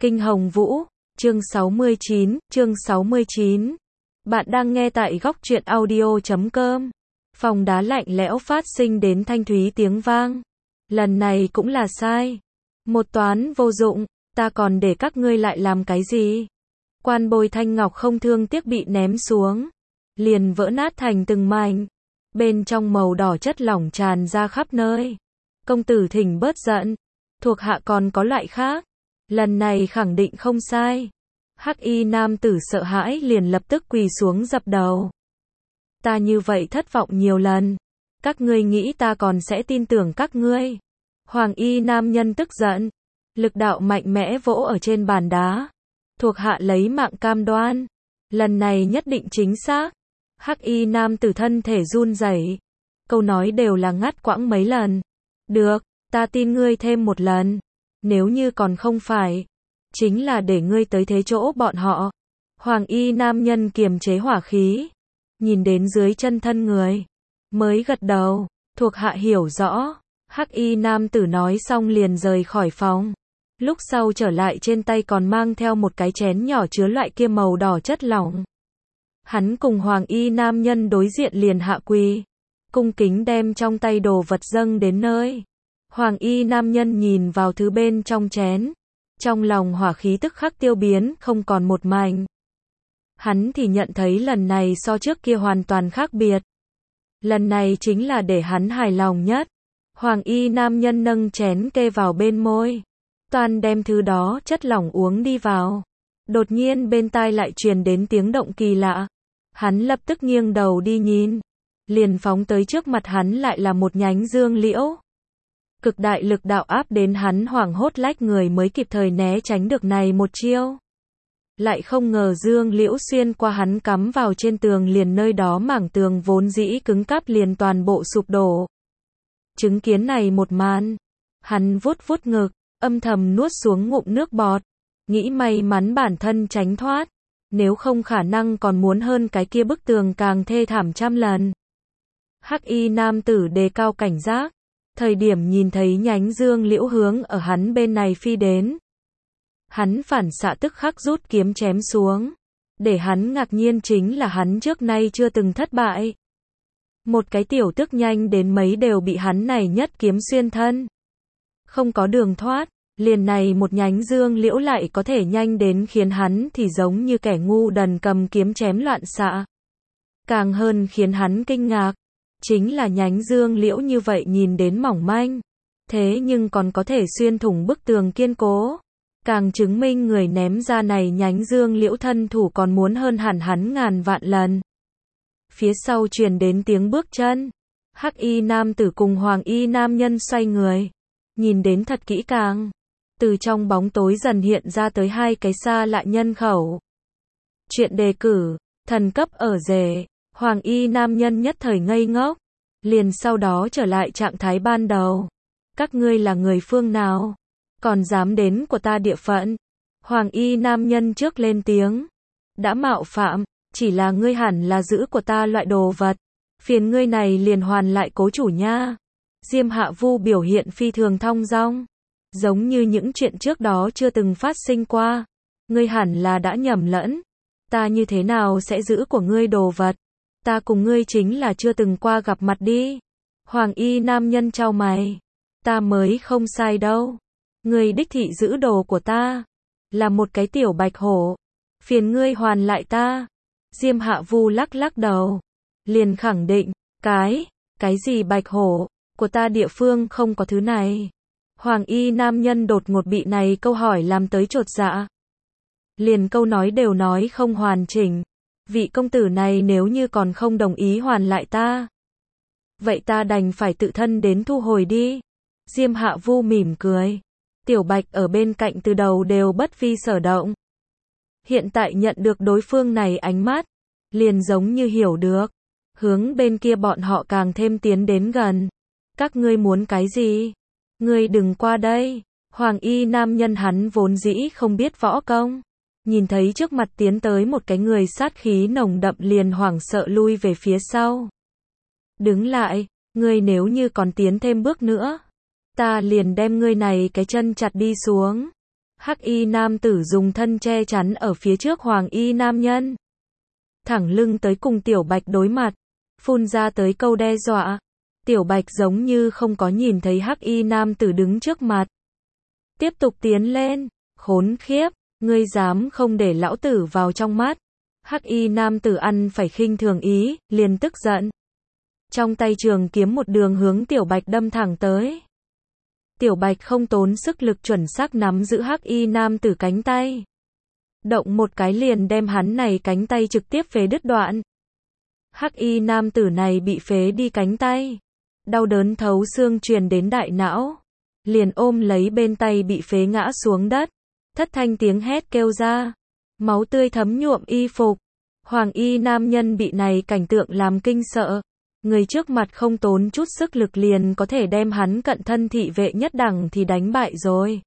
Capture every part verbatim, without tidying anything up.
Kinh Hồng Vũ, chương sáu mươi chín, chương sáu mươi chín. Bạn đang nghe tại góc truyện audio chấm com. Phòng đá lạnh lẽo phát sinh đến thanh thúy tiếng vang. Lần này cũng là sai. Một toán vô dụng, ta còn để các ngươi lại làm cái gì? Quan bồi thanh ngọc không thương tiếc bị ném xuống. Liền vỡ nát thành từng mảnh. Bên trong màu đỏ chất lỏng tràn ra khắp nơi. Công tử thỉnh bớt giận. Thuộc hạ còn có loại khác. Lần này khẳng định không sai. Hắc y nam tử sợ hãi liền lập tức quỳ xuống dập đầu. Ta như vậy thất vọng nhiều lần. Các ngươi nghĩ ta còn sẽ tin tưởng các ngươi? Hoàng y nam nhân tức giận. Lực đạo mạnh mẽ vỗ ở trên bàn đá. Thuộc hạ lấy mạng cam đoan. Lần này nhất định chính xác. Hắc y nam tử thân thể run rẩy. Câu nói đều là ngắt quãng mấy lần. Được, ta tin ngươi thêm một lần. Nếu như còn không phải, chính là để ngươi tới thế chỗ bọn họ. Hoàng y nam nhân kiềm chế hỏa khí, nhìn đến dưới chân thân người, mới gật đầu, thuộc hạ hiểu rõ. Hắc y nam tử nói xong liền rời khỏi phòng. Lúc sau trở lại trên tay còn mang theo một cái chén nhỏ chứa loại kia màu đỏ chất lỏng. Hắn cùng hoàng y nam nhân đối diện liền hạ quỳ, cung kính đem trong tay đồ vật dâng đến nơi. Hoàng y nam nhân nhìn vào thứ bên trong chén, trong lòng hỏa khí tức khắc tiêu biến, không còn một mảnh. Hắn thì nhận thấy lần này so trước kia hoàn toàn khác biệt. Lần này chính là để hắn hài lòng nhất. Hoàng y nam nhân nâng chén kê vào bên môi, toàn đem thứ đó chất lỏng uống đi vào. Đột nhiên bên tai lại truyền đến tiếng động kỳ lạ. Hắn lập tức nghiêng đầu đi nhìn, liền phóng tới trước mặt hắn lại là một nhánh dương liễu. Cực đại lực đạo áp đến hắn hoảng hốt lách người mới kịp thời né tránh được này một chiêu. Lại không ngờ dương liễu xuyên qua hắn cắm vào trên tường, liền nơi đó mảng tường vốn dĩ cứng cáp liền toàn bộ sụp đổ. Chứng kiến này một màn, hắn vuốt vuốt ngực, âm thầm nuốt xuống ngụm nước bọt, nghĩ may mắn bản thân tránh thoát, nếu không khả năng còn muốn hơn cái kia bức tường càng thê thảm trăm lần. Hắc y nam tử đề cao cảnh giác. Thời điểm nhìn thấy nhánh dương liễu hướng ở hắn bên này phi đến, hắn phản xạ tức khắc rút kiếm chém xuống. Để hắn ngạc nhiên chính là hắn trước nay chưa từng thất bại. Một cái tiểu tức nhanh đến mấy đều bị hắn này nhất kiếm xuyên thân. Không có đường thoát, liền này một nhánh dương liễu lại có thể nhanh đến khiến hắn thì giống như kẻ ngu đần cầm kiếm chém loạn xạ. Càng hơn khiến hắn kinh ngạc, chính là nhánh dương liễu như vậy nhìn đến mỏng manh, thế nhưng còn có thể xuyên thủng bức tường kiên cố. Càng chứng minh người ném ra này nhánh dương liễu thân thủ còn muốn hơn hẳn hắn ngàn vạn lần. Phía sau truyền đến tiếng bước chân. Hắc y nam tử cùng hoàng y nam nhân xoay người, nhìn đến thật kỹ càng. Từ trong bóng tối dần hiện ra tới hai cái xa lạ nhân khẩu. Chuyện đề cử, thần cấp ở rể. Hoàng y nam nhân nhất thời ngây ngốc, liền sau đó trở lại trạng thái ban đầu. Các ngươi là người phương nào? Còn dám đến của ta địa phận? Hoàng y nam nhân trước lên tiếng. Đã mạo phạm, chỉ là ngươi hẳn là giữ của ta loại đồ vật. Phiền ngươi này liền hoàn lại cố chủ nha. Diêm Hạ Vu biểu hiện phi thường thong dong, giống như những chuyện trước đó chưa từng phát sinh qua. Ngươi hẳn là đã nhầm lẫn. Ta như thế nào sẽ giữ của ngươi đồ vật? Ta cùng ngươi chính là chưa từng qua gặp mặt đi. Hoàng y nam nhân chau mày. Ta mới không sai đâu. Ngươi đích thị giữ đồ của ta. Là một cái tiểu bạch hổ. Phiền ngươi hoàn lại ta. Diêm Hạ Vu lắc lắc đầu. Liền khẳng định, cái, cái gì bạch hổ, của ta địa phương không có thứ này. Hoàng y nam nhân đột ngột bị này câu hỏi làm tới chột dạ. Liền câu nói đều nói không hoàn chỉnh. Vị công tử này nếu như còn không đồng ý hoàn lại ta, vậy ta đành phải tự thân đến thu hồi đi. Diêm Hạ Vu mỉm cười. Tiểu Bạch ở bên cạnh từ đầu đều bất vi sở động. Hiện tại nhận được đối phương này ánh mắt, liền giống như hiểu được. Hướng bên kia bọn họ càng thêm tiến đến gần. Các ngươi muốn cái gì? Ngươi đừng qua đây. Hoàng y nam nhân hắn vốn dĩ không biết võ công. Nhìn thấy trước mặt tiến tới một cái người sát khí nồng đậm liền hoảng sợ lui về phía sau. Đứng lại, ngươi nếu như còn tiến thêm bước nữa, ta liền đem ngươi này cái chân chặt đi xuống. Hắc y nam tử dùng thân che chắn ở phía trước hoàng y nam nhân. Thẳng lưng tới cùng Tiểu Bạch đối mặt. Phun ra tới câu đe dọa. Tiểu Bạch giống như không có nhìn thấy hắc y nam tử đứng trước mặt. Tiếp tục tiến lên. Khốn khiếp, ngươi dám không để lão tử vào trong mắt. Hắc y nam tử ăn phải khinh thường ý, liền tức giận. Trong tay trường kiếm một đường hướng Tiểu Bạch đâm thẳng tới. Tiểu Bạch không tốn sức lực chuẩn xác nắm giữ hắc y nam tử cánh tay. Động một cái liền đem hắn này cánh tay trực tiếp phế đứt đoạn. Hắc y nam tử này bị phế đi cánh tay. Đau đớn thấu xương truyền đến đại não. Liền ôm lấy bên tay bị phế ngã xuống đất. Thất thanh tiếng hét kêu ra. Máu tươi thấm nhuộm y phục. Hoàng y nam nhân bị này cảnh tượng làm kinh sợ. Người trước mặt không tốn chút sức lực liền có thể đem hắn cận thân thị vệ nhất đẳng thì đánh bại rồi.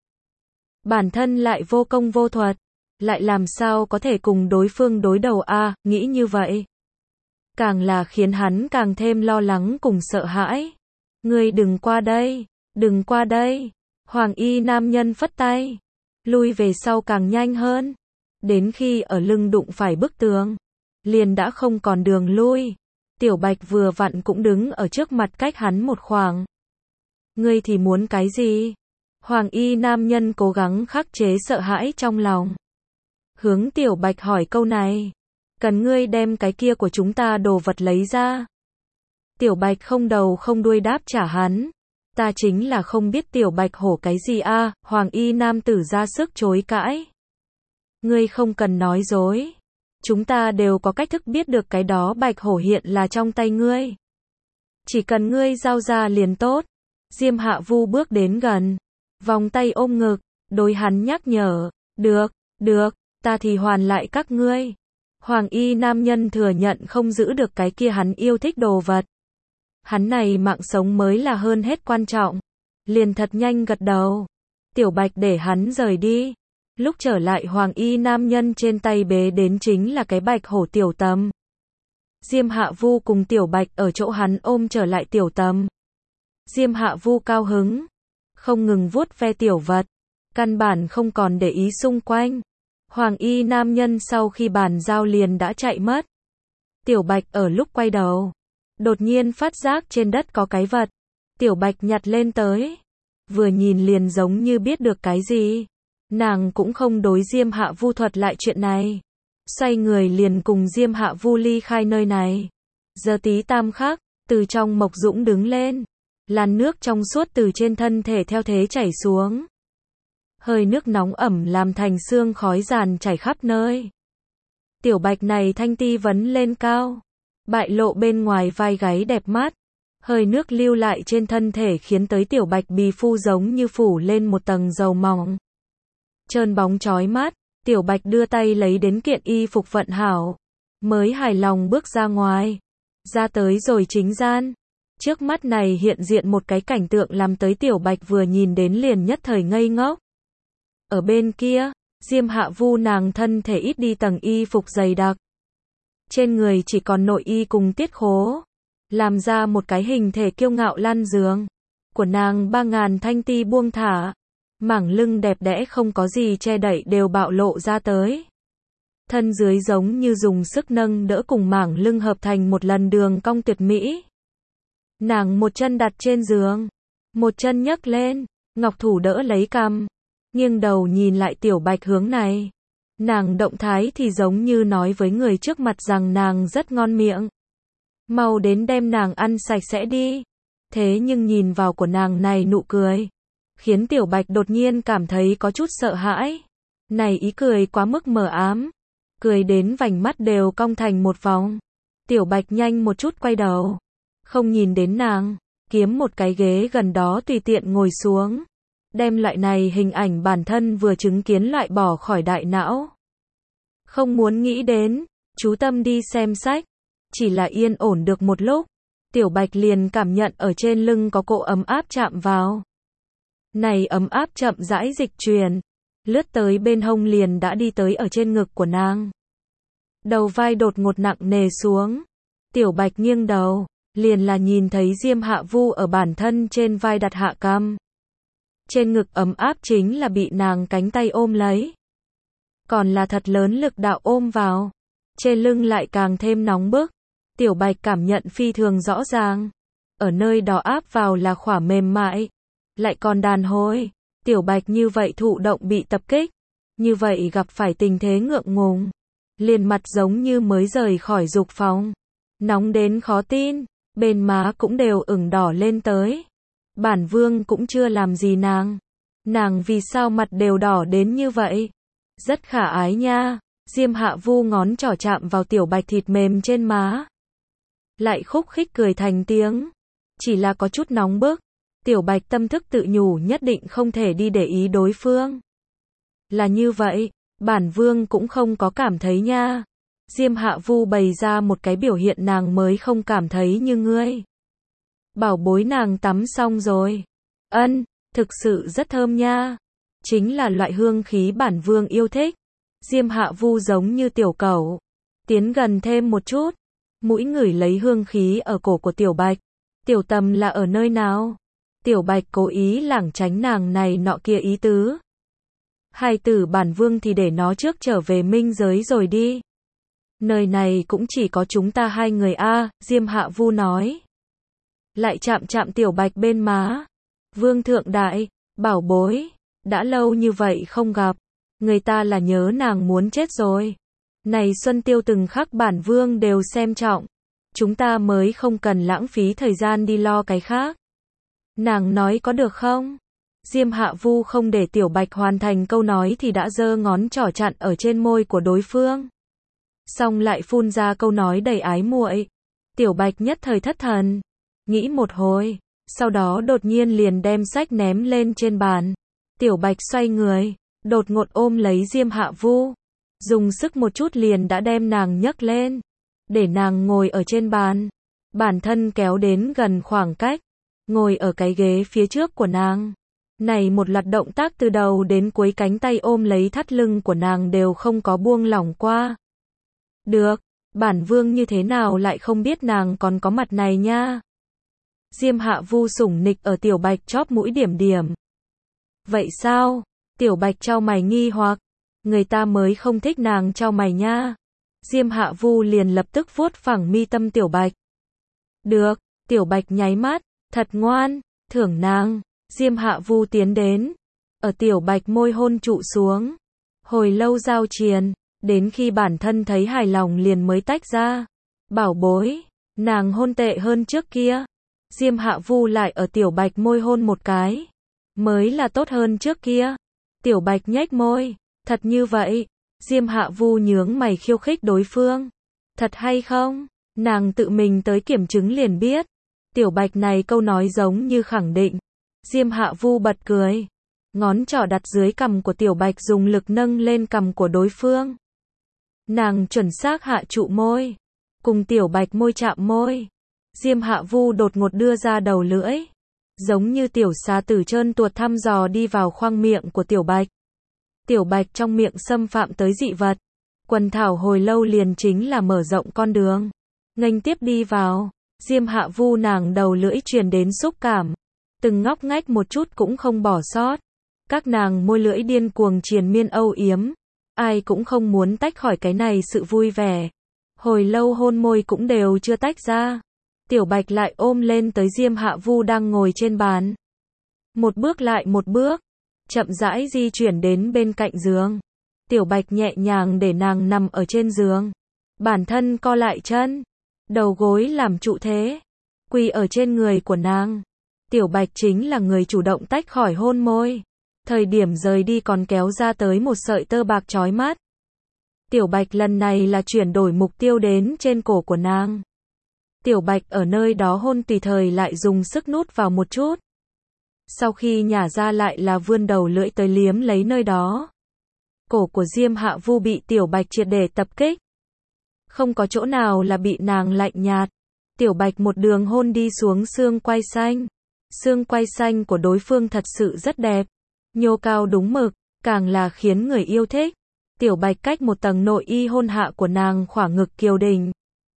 Bản thân lại vô công vô thuật. Lại làm sao có thể cùng đối phương đối đầu a à, nghĩ như vậy. Càng là khiến hắn càng thêm lo lắng cùng sợ hãi. Ngươi đừng qua đây, đừng qua đây. Hoàng y nam nhân phất tay. Lui về sau càng nhanh hơn. Đến khi ở lưng đụng phải bức tường. Liền đã không còn đường lui. Tiểu Bạch vừa vặn cũng đứng ở trước mặt cách hắn một khoảng. Ngươi thì muốn cái gì? Hoàng y nam nhân cố gắng khắc chế sợ hãi trong lòng. Hướng Tiểu Bạch hỏi câu này. Cần ngươi đem cái kia của chúng ta đồ vật lấy ra. Tiểu Bạch không đầu không đuôi đáp trả hắn. Ta chính là không biết Tiểu Bạch hổ cái gì a à, Hoàng y nam tử ra sức chối cãi. Ngươi không cần nói dối. Chúng ta đều có cách thức biết được cái đó bạch hổ hiện là trong tay ngươi. Chỉ cần ngươi giao ra liền tốt. Diêm Hạ Vu bước đến gần. Vòng tay ôm ngực. Đối hắn nhắc nhở. Được, được, ta thì hoàn lại các ngươi. Hoàng y nam nhân thừa nhận không giữ được cái kia hắn yêu thích đồ vật. Hắn này mạng sống mới là hơn hết quan trọng. Liền thật nhanh gật đầu. Tiểu Bạch để hắn rời đi. Lúc trở lại hoàng y nam nhân trên tay bế đến chính là cái bạch hổ tiểu tầm. Diêm Hạ Vu cùng Tiểu Bạch ở chỗ hắn ôm trở lại tiểu tầm. Diêm Hạ Vu cao hứng. Không ngừng vuốt ve tiểu vật. Căn bản không còn để ý xung quanh. Hoàng y nam nhân sau khi bàn giao liền đã chạy mất. Tiểu Bạch ở lúc quay đầu. Đột nhiên phát giác trên đất có cái vật. Tiểu Bạch nhặt lên tới. Vừa nhìn liền giống như biết được cái gì. Nàng cũng không đối Diêm Hạ Vu thuật lại chuyện này. Xoay người liền cùng Diêm Hạ Vu ly khai nơi này. Giờ tí tam khắc, từ trong Mộc Dũng đứng lên. Làn nước trong suốt từ trên thân thể theo thế chảy xuống. Hơi nước nóng ẩm làm thành sương khói giàn chảy khắp nơi. Tiểu Bạch này thanh ti vấn lên cao. Bại lộ bên ngoài vai gáy đẹp mắt. Hơi nước lưu lại trên thân thể khiến tới Tiểu Bạch bì phu giống như phủ lên một tầng dầu mỏng. Trơn bóng chói mắt, Tiểu Bạch đưa tay lấy đến kiện y phục vận hảo. Mới hài lòng bước ra ngoài. Ra tới rồi chính gian. Trước mắt này hiện diện một cái cảnh tượng làm tới Tiểu Bạch vừa nhìn đến liền nhất thời ngây ngốc. Ở bên kia, Diêm Hạ Vu nàng thân thể ít đi tầng y phục dày đặc. Trên người chỉ còn nội y cùng tiết khố. Làm ra một cái hình thể kiêu ngạo lan giường. Của nàng ba ngàn thanh ti buông thả. Mảng lưng đẹp đẽ không có gì che đậy đều bạo lộ ra tới. Thân dưới giống như dùng sức nâng đỡ cùng mảng lưng hợp thành một lần đường cong tuyệt mỹ. Nàng một chân đặt trên giường. Một chân nhấc lên. Ngọc thủ đỡ lấy cằm. Nghiêng đầu nhìn lại Tiểu Bạch hướng này. Nàng động thái thì giống như nói với người trước mặt rằng nàng rất ngon miệng. Mau đến đem nàng ăn sạch sẽ đi. Thế nhưng nhìn vào của nàng này nụ cười. Khiến Tiểu Bạch đột nhiên cảm thấy có chút sợ hãi. Này ý cười quá mức mờ ám. Cười đến vành mắt đều cong thành một vòng. Tiểu Bạch nhanh một chút quay đầu. Không nhìn đến nàng. Kiếm một cái ghế gần đó tùy tiện ngồi xuống. Đem loại này hình ảnh bản thân vừa chứng kiến loại bỏ khỏi đại não. Không muốn nghĩ đến. Chú tâm đi xem sách. Chỉ là yên ổn được một lúc. Tiểu Bạch liền cảm nhận ở trên lưng có cỗ ấm áp chạm vào. Này ấm áp chậm rãi dịch truyền. Lướt tới bên hông liền đã đi tới ở trên ngực của nàng. Đầu vai đột ngột nặng nề xuống. Tiểu Bạch nghiêng đầu. Liền là nhìn thấy Diêm Hạ Vu ở bản thân trên vai đặt hạ cằm. Trên ngực ấm áp chính là bị nàng cánh tay ôm lấy. Còn là thật lớn lực đạo ôm vào. Trên lưng lại càng thêm nóng bức. Tiểu Bạch cảm nhận phi thường rõ ràng. Ở nơi đó áp vào là khỏa mềm mại. Lại còn đàn hồi. Tiểu Bạch như vậy thụ động bị tập kích. Như vậy gặp phải tình thế ngượng ngùng. Liền mặt giống như mới rời khỏi dục phòng. Nóng đến khó tin. Bên má cũng đều ửng đỏ lên tới. Bản Vương cũng chưa làm gì nàng. Nàng vì sao mặt đều đỏ đến như vậy? Rất khả ái nha. Diêm Hạ Vu ngón trỏ chạm vào Tiểu Bạch thịt mềm trên má. Lại khúc khích cười thành tiếng. Chỉ là có chút nóng bức. Tiểu Bạch tâm thức tự nhủ nhất định không thể đi để ý đối phương. Là như vậy, bản Vương cũng không có cảm thấy nha. Diêm Hạ Vu bày ra một cái biểu hiện nàng mới không cảm thấy như ngươi. Bảo bối nàng tắm xong rồi. Ân, thực sự rất thơm nha. Chính là loại hương khí bản Vương yêu thích. Diêm Hạ Vu giống như tiểu cẩu. Tiến gần thêm một chút. Mũi ngửi lấy hương khí ở cổ của Tiểu Bạch. Tiểu Tầm là ở nơi nào? Tiểu Bạch cố ý lảng tránh nàng này nọ kia ý tứ. Hai tử bản Vương thì để nó trước trở về minh giới rồi đi. Nơi này cũng chỉ có chúng ta hai người a, Diêm Hạ Vu nói. Lại chạm chạm Tiểu Bạch bên má. Vương thượng đại, bảo bối, đã lâu như vậy không gặp. Người ta là nhớ nàng muốn chết rồi. Này Xuân Tiêu từng khắc bản Vương đều xem trọng. Chúng ta mới không cần lãng phí thời gian đi lo cái khác. Nàng nói có được không? Diêm Hạ Vu không để Tiểu Bạch hoàn thành câu nói thì đã giơ ngón trỏ chặn ở trên môi của đối phương. Xong lại phun ra câu nói đầy ái muội. Tiểu Bạch nhất thời thất thần. Nghĩ một hồi. Sau đó đột nhiên liền đem sách ném lên trên bàn. Tiểu Bạch xoay người. Đột ngột ôm lấy Diêm Hạ Vu. Dùng sức một chút liền đã đem nàng nhấc lên. Để nàng ngồi ở trên bàn. Bản thân kéo đến gần khoảng cách. Ngồi ở cái ghế phía trước của nàng. Này một loạt động tác từ đầu đến cuối cánh tay ôm lấy thắt lưng của nàng đều không có buông lỏng qua. Được, bản Vương như thế nào lại không biết nàng còn có mặt này nha. Diêm Hạ Vu sủng nịch ở Tiểu Bạch chóp mũi điểm điểm. Vậy sao? Tiểu Bạch chau mày nghi hoặc. Người ta mới không thích nàng chau mày nha. Diêm Hạ Vu liền lập tức vuốt phẳng mi tâm Tiểu Bạch. Được, Tiểu Bạch nháy mắt, thật ngoan, thưởng nàng. Diêm Hạ Vu tiến đến, ở Tiểu Bạch môi hôn trụ xuống. Hồi lâu giao triền, đến khi bản thân thấy hài lòng liền mới tách ra. Bảo bối, nàng hôn tệ hơn trước kia. Diêm Hạ Vu lại ở Tiểu Bạch môi hôn một cái. Mới là tốt hơn trước kia. Tiểu Bạch nhếch môi, thật như vậy. Diêm Hạ Vu nhướng mày khiêu khích đối phương. Thật hay không? Nàng tự mình tới kiểm chứng liền biết. Tiểu Bạch này câu nói giống như khẳng định. Diêm Hạ Vu bật cười. Ngón trỏ đặt dưới cằm của Tiểu Bạch dùng lực nâng lên cằm của đối phương. Nàng chuẩn xác hạ trụ môi. Cùng Tiểu Bạch môi chạm môi. Diêm Hạ Vu đột ngột đưa ra đầu lưỡi. Giống như tiểu xà tử trơn tuột thăm dò đi vào khoang miệng của Tiểu Bạch. Tiểu Bạch trong miệng xâm phạm tới dị vật. Quần thảo hồi lâu liền chính là mở rộng con đường. Nghênh tiếp đi vào. Diêm Hạ Vu nàng đầu lưỡi truyền đến xúc cảm. Từng ngóc ngách một chút cũng không bỏ sót. Các nàng môi lưỡi điên cuồng triền miên âu yếm. Ai cũng không muốn tách khỏi cái này sự vui vẻ. Hồi lâu hôn môi cũng đều chưa tách ra. Tiểu Bạch lại ôm lên tới Diêm Hạ Vu đang ngồi trên bàn. Một bước lại một bước. Chậm rãi di chuyển đến bên cạnh giường. Tiểu Bạch nhẹ nhàng để nàng nằm ở trên giường. Bản thân co lại chân. Đầu gối làm trụ thế. Quỳ ở trên người của nàng. Tiểu Bạch chính là người chủ động tách khỏi hôn môi. Thời điểm rời đi còn kéo ra tới một sợi tơ bạc chói mắt. Tiểu Bạch lần này là chuyển đổi mục tiêu đến trên cổ của nàng. Tiểu Bạch ở nơi đó hôn tùy thời lại dùng sức nút vào một chút. Sau khi nhả ra lại là vươn đầu lưỡi tới liếm lấy nơi đó. Cổ của Diêm Hạ Vu bị Tiểu Bạch triệt để tập kích. Không có chỗ nào là bị nàng lạnh nhạt. Tiểu Bạch một đường hôn đi xuống xương quai xanh. Xương quai xanh của đối phương thật sự rất đẹp. Nhô cao đúng mực, càng là khiến người yêu thích. Tiểu Bạch cách một tầng nội y hôn hạ của nàng khỏa ngực kiều đỉnh.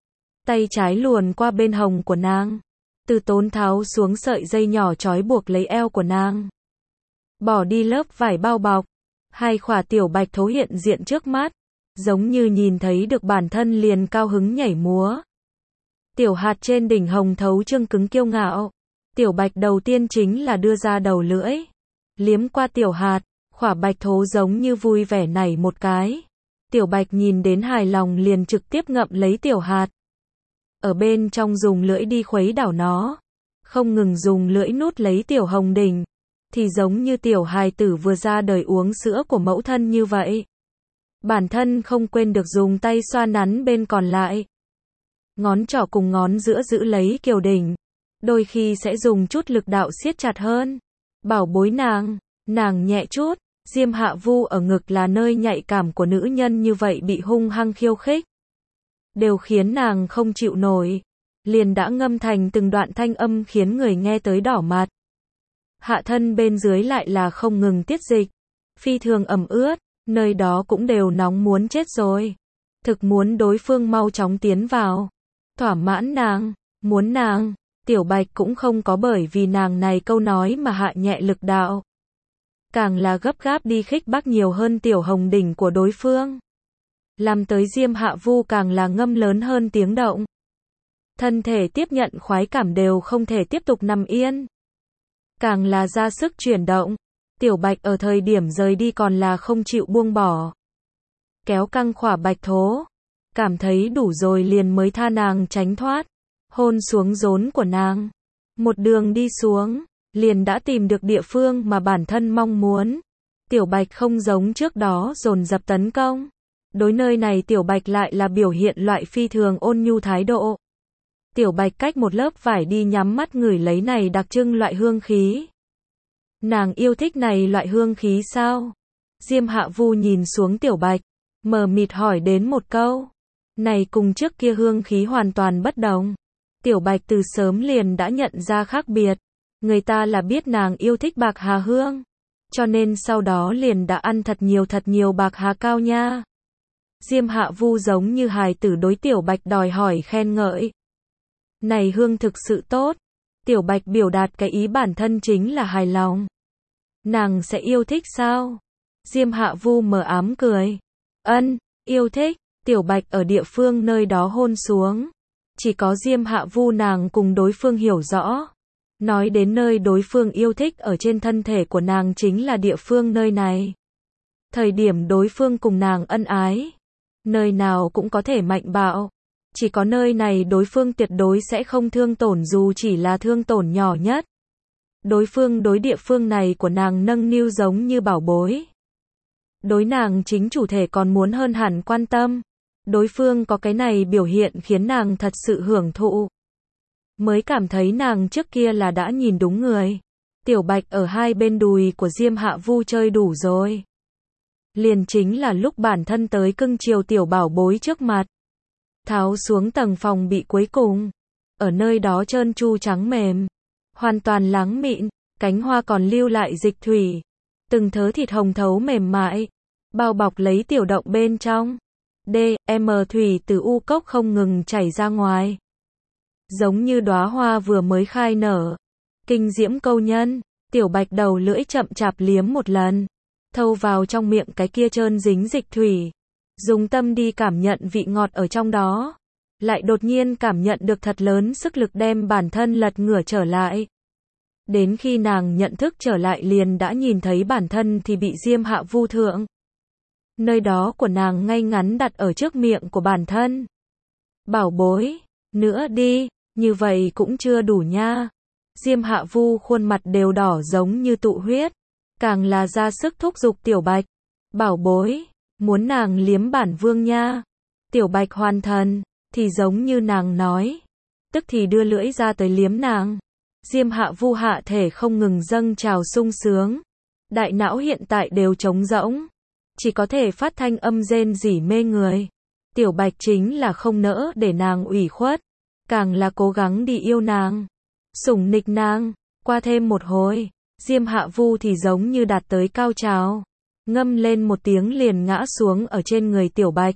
Tay trái luồn qua bên hồng của nàng. Từ tốn tháo xuống sợi dây nhỏ trói buộc lấy eo của nàng. bỏ đi lớp vải bao bọc. Hai khỏa tiểu bạch thố hiện diện trước mắt, giống như nhìn thấy được bản thân liền cao hứng nhảy múa. Tiểu hạt trên đỉnh hồng thấu trương cứng kiêu ngạo. Tiểu bạch đầu tiên chính là đưa ra đầu lưỡi, liếm qua tiểu hạt, khỏa bạch thố giống như vui vẻ nảy một cái. Tiểu bạch nhìn đến hài lòng liền trực tiếp ngậm lấy tiểu hạt. Ở bên trong dùng lưỡi đi khuấy đảo nó, không ngừng dùng lưỡi nút lấy tiểu hồng đỉnh, thì giống như tiểu hài tử vừa ra đời uống sữa của mẫu thân như vậy. Bản thân không quên được dùng tay xoa nắn bên còn lại. Ngón trỏ cùng ngón giữa giữ lấy kiều đỉnh, đôi khi sẽ dùng chút lực đạo siết chặt hơn. Bảo bối nàng, nàng nhẹ chút, Diêm Hạ Vu ở ngực là nơi nhạy cảm của nữ nhân như vậy bị hung hăng khiêu khích, đều khiến nàng không chịu nổi, liền đã ngâm thành từng đoạn thanh âm khiến người nghe tới đỏ mặt. Hạ thân bên dưới lại là không ngừng tiết dịch, phi thường ẩm ướt, nơi đó cũng đều nóng muốn chết rồi. Thực muốn đối phương mau chóng tiến vào, thỏa mãn nàng, muốn nàng. Tiểu bạch cũng không có bởi vì nàng này câu nói mà hạ nhẹ lực đạo, càng là gấp gáp đi khích bác nhiều hơn tiểu hồng đỉnh của đối phương, làm tới Diêm Hạ Vu càng là ngâm lớn hơn tiếng động. Thân thể tiếp nhận khoái cảm đều không thể tiếp tục nằm yên, càng là ra sức chuyển động. Tiểu bạch ở thời điểm rời đi còn là không chịu buông bỏ, kéo căng khỏa bạch thố, cảm thấy đủ rồi liền mới tha nàng tránh thoát, hôn xuống rốn của nàng. Một đường đi xuống, liền đã tìm được địa phương mà bản thân mong muốn. Tiểu bạch không giống trước đó dồn dập tấn công, đối nơi này tiểu bạch lại là biểu hiện loại phi thường ôn nhu thái độ. Tiểu bạch cách một lớp vải đi nhắm mắt ngửi lấy này đặc trưng loại hương khí. Nàng yêu thích này loại hương khí sao? Diêm Hạ Vu nhìn xuống tiểu bạch, mờ mịt hỏi đến một câu. Này cùng trước kia hương khí hoàn toàn bất đồng. Tiểu bạch từ sớm liền đã nhận ra khác biệt. Người ta là biết nàng yêu thích bạc hà hương, cho nên sau đó liền đã ăn thật nhiều thật nhiều bạc hà cao nha. Diêm Hạ Vu giống như hài tử đối tiểu bạch đòi hỏi khen ngợi. Này hương thực sự tốt. Tiểu bạch biểu đạt cái ý bản thân chính là hài lòng. Nàng sẽ yêu thích sao? Diêm Hạ Vu mờ ám cười. Ân, yêu thích. Tiểu bạch ở địa phương nơi đó hôn xuống. Chỉ có Diêm Hạ Vu nàng cùng đối phương hiểu rõ. Nói đến nơi đối phương yêu thích ở trên thân thể của nàng chính là địa phương nơi này. Thời điểm đối phương cùng nàng ân ái, nơi nào cũng có thể mạnh bạo. Chỉ có nơi này đối phương tuyệt đối sẽ không thương tổn dù chỉ là thương tổn nhỏ nhất. Đối phương đối địa phương này của nàng nâng niu giống như bảo bối. Đối nàng chính chủ thể còn muốn hơn hẳn quan tâm. Đối phương có cái này biểu hiện khiến nàng thật sự hưởng thụ. Mới cảm thấy nàng trước kia là đã nhìn đúng người. Tiểu bạch ở hai bên đùi của Diêm Hạ Vu chơi đủ rồi. Liền chính là lúc bản thân tới cưng chiều tiểu bảo bối trước mặt. Tháo xuống tầng phòng bị cuối cùng. Ở nơi đó trơn tru trắng mềm. Hoàn toàn láng mịn, cánh hoa còn lưu lại dịch thủy. Từng thớ thịt hồng thấu mềm mại. Bao bọc lấy tiểu động bên trong. D, M thủy từ u cốc không ngừng chảy ra ngoài. Giống như đóa hoa vừa mới khai nở. Kinh diễm câu nhân, tiểu bạch đầu lưỡi chậm chạp liếm một lần. Thâu vào trong miệng cái kia trơn dính dịch thủy. Dùng tâm đi cảm nhận vị ngọt ở trong đó. Lại đột nhiên cảm nhận được thật lớn sức lực đem bản thân lật ngửa trở lại. Đến khi nàng nhận thức trở lại liền đã nhìn thấy bản thân thì bị Diêm Hạ Vu thượng. Nơi đó của nàng ngay ngắn đặt ở trước miệng của bản thân. Bảo bối, nữa đi, như vậy cũng chưa đủ nha. Diêm Hạ Vu khuôn mặt đều đỏ giống như tụ huyết, càng là ra sức thúc giục tiểu bạch. Bảo bối, muốn nàng liếm bản vương nha. Tiểu bạch hoàn thần, thì giống như nàng nói, tức thì đưa lưỡi ra tới liếm nàng. Diêm Hạ Vu hạ thể không ngừng dâng trào sung sướng. Đại não hiện tại đều trống rỗng. Chỉ có thể phát thanh âm rên rỉ mê người. Tiểu bạch chính là không nỡ để nàng ủy khuất. Càng là cố gắng đi yêu nàng. Sủng nịch nàng. Qua thêm một hồi. Diêm Hạ Vu thì giống như đạt tới cao trào. Ngâm lên một tiếng liền ngã xuống ở trên người tiểu bạch.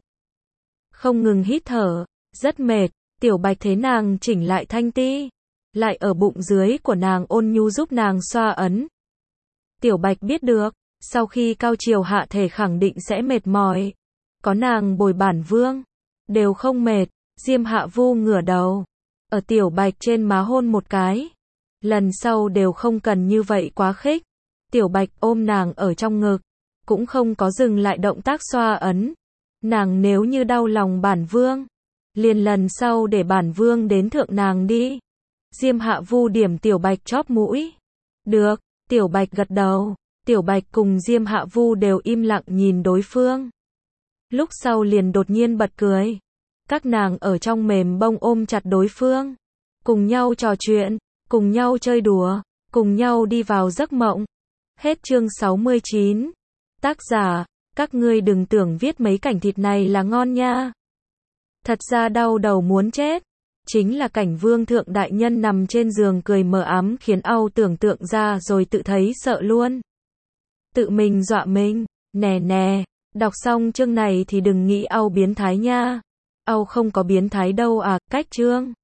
Không ngừng hít thở. Rất mệt. Tiểu bạch thế nàng chỉnh lại thanh ti. Lại ở bụng dưới của nàng ôn nhu giúp nàng xoa ấn. Tiểu Bạch biết được, sau khi cao triều hạ thể khẳng định sẽ mệt mỏi. Có nàng bồi bản vương, đều không mệt. Diêm Hạ Vu ngửa đầu, ở Tiểu Bạch trên má hôn một cái. Lần sau đều không cần như vậy quá khích. Tiểu Bạch ôm nàng ở trong ngực, cũng không có dừng lại động tác xoa ấn. Nàng nếu như đau lòng bản vương, liền lần sau để bản vương đến thượng nàng đi. Diêm Hạ Vu điểm Tiểu Bạch chóp mũi. Được, Tiểu Bạch gật đầu. Tiểu Bạch cùng Diêm Hạ Vu đều im lặng nhìn đối phương. Lúc sau liền đột nhiên bật cười. Các nàng ở trong mềm bông ôm chặt đối phương, cùng nhau trò chuyện, cùng nhau chơi đùa, cùng nhau đi vào giấc mộng. Hết chương sáu mươi chín. Tác giả, các ngươi đừng tưởng viết mấy cảnh thịt này là ngon nha. Thật ra đau đầu muốn chết. Chính là cảnh vương thượng đại nhân nằm trên giường cười mờ ám khiến Âu tưởng tượng ra rồi tự thấy sợ luôn. Tự mình dọa mình, nè nè, đọc xong chương này thì đừng nghĩ Âu biến thái nha. Âu không có biến thái đâu à, cách chương.